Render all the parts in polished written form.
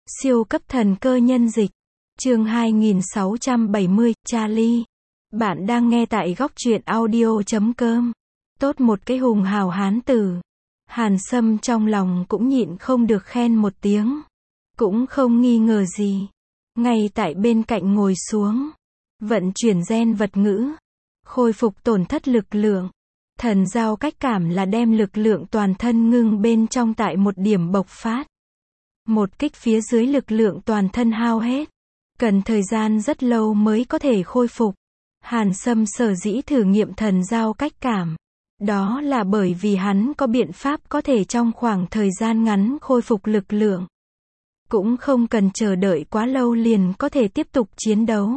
Siêu cấp thần cơ nhân dịch. Chương 2670, Charlie. Bạn đang nghe tại góc truyện audio.com. Tốt một cái hùng hào hán tử. Hàn Sâm trong lòng cũng nhịn không được khen một tiếng. Cũng không nghi ngờ gì. Ngay tại bên cạnh ngồi xuống. Vận chuyển gen vật ngữ. Khôi phục tổn thất lực lượng. Thần giao cách cảm là đem lực lượng toàn thân ngưng bên trong tại một điểm bộc phát. Một kích phía dưới lực lượng toàn thân hao hết. Cần thời gian rất lâu mới có thể khôi phục. Hàn Sâm sở dĩ thử nghiệm thần giao cách cảm. Đó là bởi vì hắn có biện pháp có thể trong khoảng thời gian ngắn khôi phục lực lượng. Cũng không cần chờ đợi quá lâu liền có thể tiếp tục chiến đấu.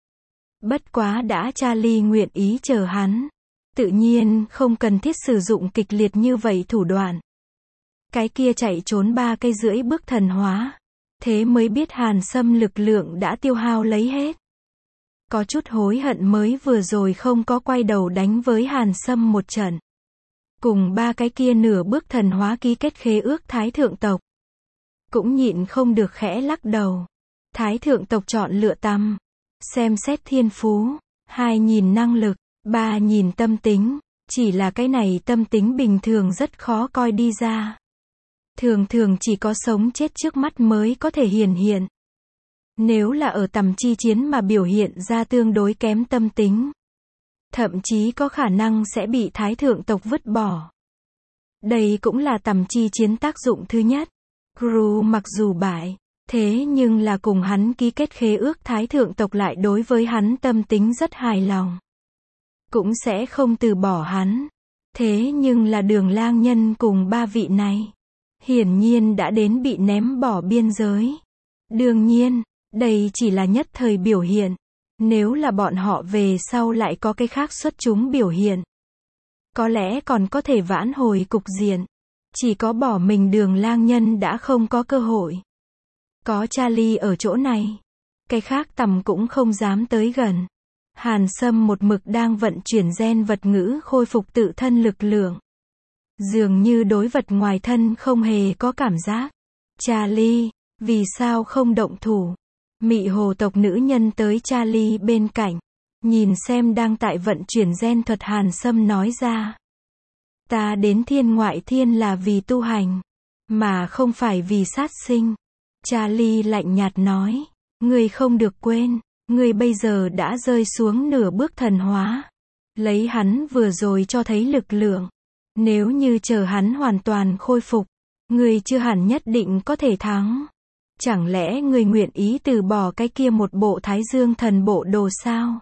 Bất quá đã Charlie nguyện ý chờ hắn. Tự nhiên không cần thiết sử dụng kịch liệt như vậy thủ đoạn. Cái kia chạy trốn 3 cây rưỡi bước thần hóa. Thế mới biết Hàn Sâm lực lượng đã tiêu hao lấy hết. Có chút hối hận mới vừa rồi không có quay đầu đánh với Hàn Sâm một trận. Cùng 3 cái kia nửa bước thần hóa ký kết khế ước Thái Thượng tộc. Cũng nhịn không được khẽ lắc đầu. Thái Thượng tộc chọn lựa tăm. Xem xét thiên phú. 2 nhìn năng lực. 3 nhìn tâm tính. Chỉ là cái này tâm tính bình thường rất khó coi đi ra. Thường thường chỉ có sống chết trước mắt mới có thể hiển hiện. Nếu là ở tầm chi chiến mà biểu hiện ra tương đối kém tâm tính. Thậm chí có khả năng sẽ bị Thái Thượng tộc vứt bỏ. Đây cũng là tầm chi chiến tác dụng thứ nhất. Gru mặc dù bại, thế nhưng là cùng hắn ký kết khế ước Thái Thượng tộc lại đối với hắn tâm tính rất hài lòng. Cũng sẽ không từ bỏ hắn. Thế nhưng là Đường Lang Nhân cùng 3 vị này. Hiển nhiên đã đến bị ném bỏ biên giới. Đương nhiên, đây chỉ là nhất thời biểu hiện. Nếu là bọn họ về sau lại có cái khác xuất chúng biểu hiện. Có lẽ còn có thể vãn hồi cục diện. Chỉ có bỏ mình Đường Lang Nhân đã không có cơ hội. Có Charlie ở chỗ này. Cái khác tầm cũng không dám tới gần. Hàn Sâm một mực đang vận chuyển gen vật ngữ khôi phục tự thân lực lượng. Dường như đối vật ngoài thân không hề có cảm giác. Charlie, vì sao không động thủ? Mị hồ tộc nữ nhân tới Charlie bên cạnh. Nhìn xem đang tại vận chuyển gen thuật Hàn Sâm nói ra. Ta đến thiên ngoại thiên là vì tu hành. Mà không phải vì sát sinh. Charlie lạnh nhạt nói. Ngươi không được quên. Ngươi bây giờ đã rơi xuống nửa bước thần hóa. Lấy hắn vừa rồi cho thấy lực lượng. Nếu như chờ hắn hoàn toàn khôi phục, ngươi chưa hẳn nhất định có thể thắng. Chẳng lẽ ngươi nguyện ý từ bỏ cái kia một bộ Thái Dương thần bộ đồ sao?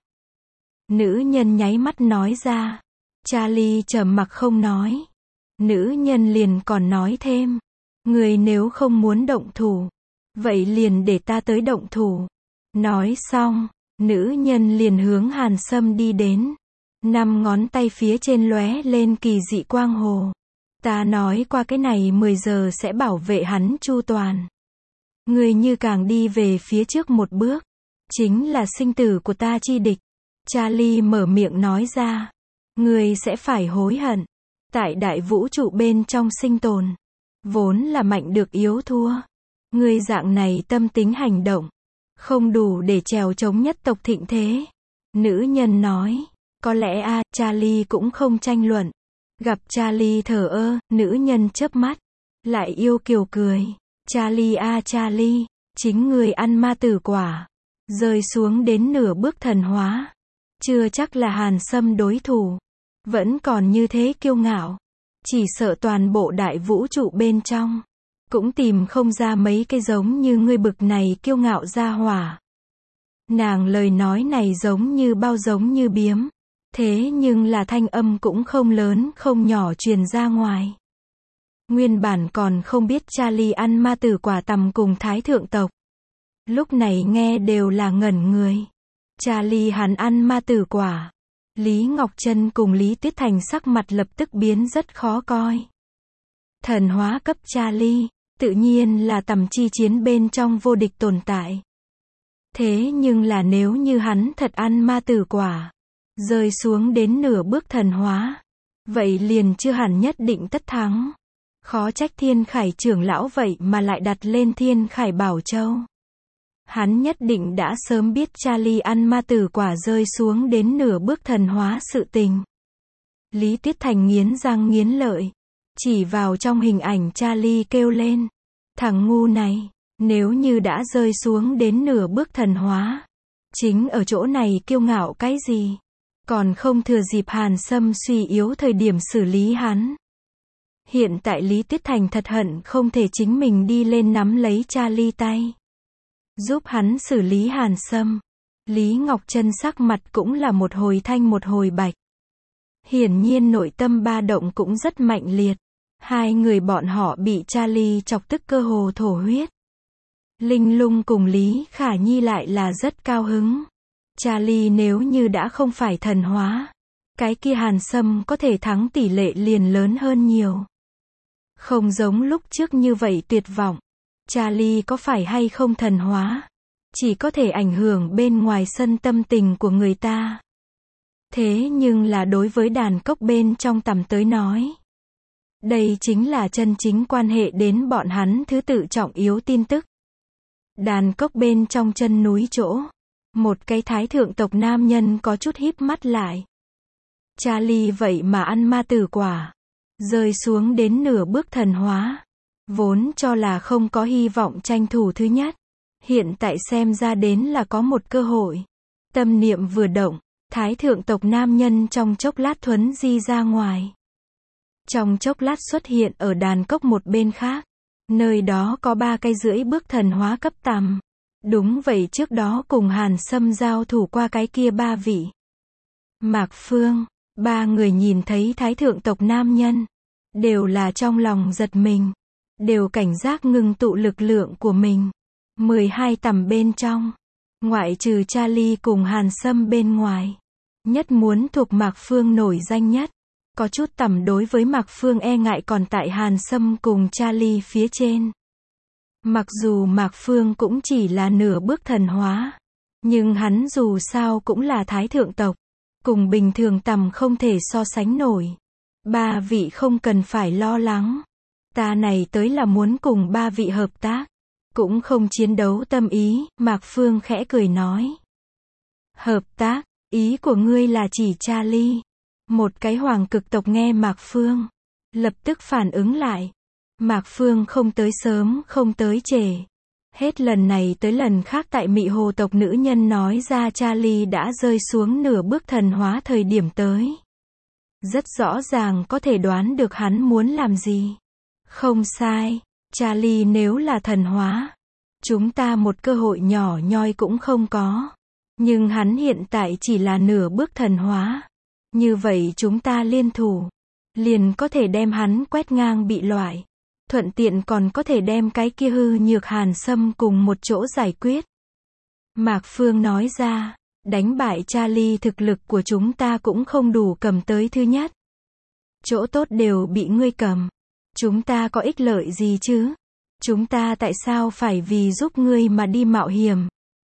Nữ nhân nháy mắt nói ra. Charlie trầm mặc không nói. Nữ nhân liền còn nói thêm. Ngươi nếu không muốn động thủ, vậy liền để ta tới động thủ. Nói xong, nữ nhân liền hướng Hàn Sâm đi đến. 5 ngón tay phía trên lóe lên kỳ dị quang hồ. Ta nói qua cái này 10 giờ sẽ bảo vệ hắn chu toàn. Ngươi như càng đi về phía trước một bước, chính là sinh tử của ta chi địch. Charlie mở miệng nói ra. Ngươi sẽ phải hối hận. Tại đại vũ trụ bên trong sinh tồn, vốn là mạnh được yếu thua. Ngươi dạng này tâm tính hành động, không đủ để trèo chống nhất tộc thịnh thế. Nữ nhân nói. Có lẽ Charlie cũng không tranh luận. Gặp Charlie thờ ơ, nữ nhân chớp mắt. Lại yêu kiều cười. Charlie Charlie, chính người ăn ma tử quả. Rơi xuống đến nửa bước thần hóa. Chưa chắc là Hàn Sâm đối thủ. Vẫn còn như thế kiêu ngạo. Chỉ sợ toàn bộ đại vũ trụ bên trong. Cũng tìm không ra mấy cái giống như ngươi bực này kiêu ngạo ra hỏa. Nàng lời nói này giống như bao giống như biếm. Thế nhưng là thanh âm cũng không lớn không nhỏ truyền ra ngoài. Nguyên bản còn không biết Charlie ăn ma tử quả tầm cùng Thái Thượng tộc. Lúc này nghe đều là ngẩn người. Charlie hắn ăn ma tử quả. Lý Ngọc Trân cùng Lý Tuyết Thành sắc mặt lập tức biến rất khó coi. Thần hóa cấp Charlie, tự nhiên là tầm chi chiến bên trong vô địch tồn tại. Thế nhưng là nếu như hắn thật ăn ma tử quả, rơi xuống đến nửa bước thần hóa, vậy liền chưa hẳn nhất định tất thắng. Khó trách Thiên Khải trưởng lão vậy mà lại đặt lên Thiên Khải Bảo Châu. Hắn nhất định đã sớm biết Charlie ăn ma tử quả rơi xuống đến nửa bước thần hóa sự tình. Lý Tuyết Thành nghiến răng nghiến lợi, chỉ vào trong hình ảnh Charlie kêu lên. Thằng ngu này, nếu như đã rơi xuống đến nửa bước thần hóa, chính ở chỗ này kiêu ngạo cái gì? Còn không thừa dịp Hàn Sâm suy yếu thời điểm xử lý hắn. Hiện tại Lý Tuyết Thành thật hận không thể chính mình đi lên nắm lấy Charlie tay, giúp hắn xử lý Hàn Sâm. Lý Ngọc Trân sắc mặt cũng là một hồi thanh một hồi bạch. Hiển nhiên nội tâm ba động cũng rất mạnh liệt. Hai người bọn họ bị Charlie chọc tức cơ hồ thổ huyết. Linh Lung cùng Lý Khả Nhi lại là rất cao hứng. Charlie nếu như đã không phải thần hóa, cái kia Hàn Sâm có thể thắng tỷ lệ liền lớn hơn nhiều. Không giống lúc trước như vậy tuyệt vọng. Charlie có phải hay không thần hóa, chỉ có thể ảnh hưởng bên ngoài sân tâm tình của người ta. Thế nhưng là đối với đàn cốc bên trong tầm tới nói, đây chính là chân chính quan hệ đến bọn hắn thứ tự trọng yếu tin tức. Đàn cốc bên trong chân núi chỗ, một cái thái thượng tộc nam nhân có chút híp mắt lại. Charlie vậy mà ăn ma tử quả, rơi xuống đến nửa bước thần hóa. Vốn cho là không có hy vọng tranh thủ thứ nhất. Hiện tại xem ra đến là có một cơ hội. Tâm niệm vừa động, thái thượng tộc nam nhân trong chốc lát thuấn di ra ngoài. Trong chốc lát xuất hiện ở đàn cốc một bên khác. Nơi đó có 3 cây rưỡi bước thần hóa cấp tầm. Đúng vậy, trước đó cùng Hàn Sâm giao thủ qua cái kia 3 vị. Mạc Phương, 3 người nhìn thấy thái thượng tộc nam nhân, đều là trong lòng giật mình, đều cảnh giác ngưng tụ lực lượng của mình. 12 tầm bên trong, ngoại trừ Charlie cùng Hàn Sâm bên ngoài, nhất muốn thuộc Mạc Phương nổi danh nhất. Có chút tầm đối với Mạc Phương e ngại còn tại Hàn Sâm cùng Charlie phía trên. Mặc dù Mạc Phương cũng chỉ là nửa bước thần hóa, nhưng hắn dù sao cũng là thái thượng tộc, cùng bình thường tầm không thể so sánh nổi. 3 vị không cần phải lo lắng. Ta này tới là muốn cùng 3 vị hợp tác, cũng không chiến đấu tâm ý. Mạc Phương khẽ cười nói. Hợp tác, ý của ngươi là chỉ Charlie. Một cái hoàng cực tộc nghe Mạc Phương, lập tức phản ứng lại. Mạc Phương không tới sớm, không tới trễ. Hết lần này tới lần khác tại Mị Hồ tộc nữ nhân nói ra Charlie đã rơi xuống nửa bước thần hóa thời điểm tới. Rất rõ ràng có thể đoán được hắn muốn làm gì. Không sai, Charlie nếu là thần hóa, chúng ta một cơ hội nhỏ nhoi cũng không có. Nhưng hắn hiện tại chỉ là nửa bước thần hóa. Như vậy chúng ta liên thủ, liền có thể đem hắn quét ngang bị loại. Thuận tiện còn có thể đem cái kia hư nhược Hàn Sâm cùng một chỗ giải quyết. Mạc Phương nói ra, đánh bại Charlie thực lực của chúng ta cũng không đủ cầm tới thứ nhất. Chỗ tốt đều bị ngươi cầm. Chúng ta có ích lợi gì chứ? Chúng ta tại sao phải vì giúp ngươi mà đi mạo hiểm?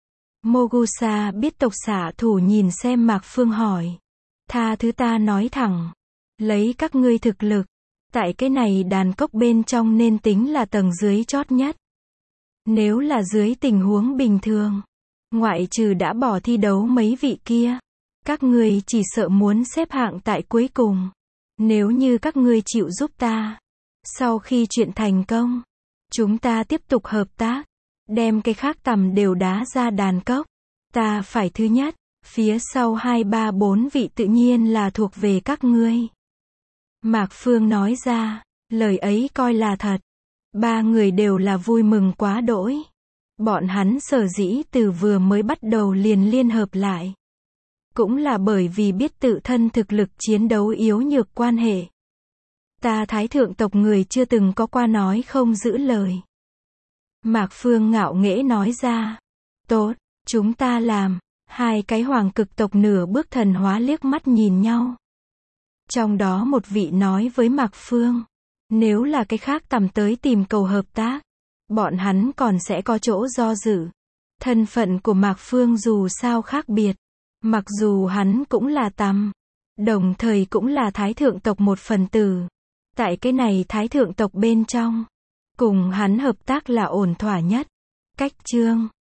Mogusa biết tộc xạ thủ nhìn xem Mạc Phương hỏi. Tha thứ ta nói thẳng. Lấy các ngươi thực lực, tại cái này đàn cốc bên trong nên tính là tầng dưới chót nhất. Nếu là dưới tình huống bình thường, ngoại trừ đã bỏ thi đấu mấy vị kia, các ngươi chỉ sợ muốn xếp hạng tại cuối cùng. Nếu như các ngươi chịu giúp ta, sau khi chuyện thành công, chúng ta tiếp tục hợp tác, đem cái khác tầm đều đá ra đàn cốc. Ta phải thứ nhất, phía sau 2, 3, 4 vị tự nhiên là thuộc về các ngươi. Mạc Phương nói ra, lời ấy coi là thật. 3 người đều là vui mừng quá đỗi. Bọn hắn sở dĩ từ vừa mới bắt đầu liền liên hợp lại, cũng là bởi vì biết tự thân thực lực chiến đấu yếu nhược quan hệ. Ta thái thượng tộc người chưa từng có qua nói không giữ lời. Mạc Phương ngạo nghễ nói ra. Tốt, chúng ta làm. 2 cái hoàng cực tộc nửa bước thần hóa liếc mắt nhìn nhau. Trong đó một vị nói với Mạc Phương, nếu là cái khác tầm tới tìm cầu hợp tác, bọn hắn còn sẽ có chỗ do dự. Thân phận của Mạc Phương dù sao khác biệt, mặc dù hắn cũng là tầm, đồng thời cũng là thái thượng tộc một phần tử. Tại cái này thái thượng tộc bên trong, cùng hắn hợp tác là ổn thỏa nhất. Cách chương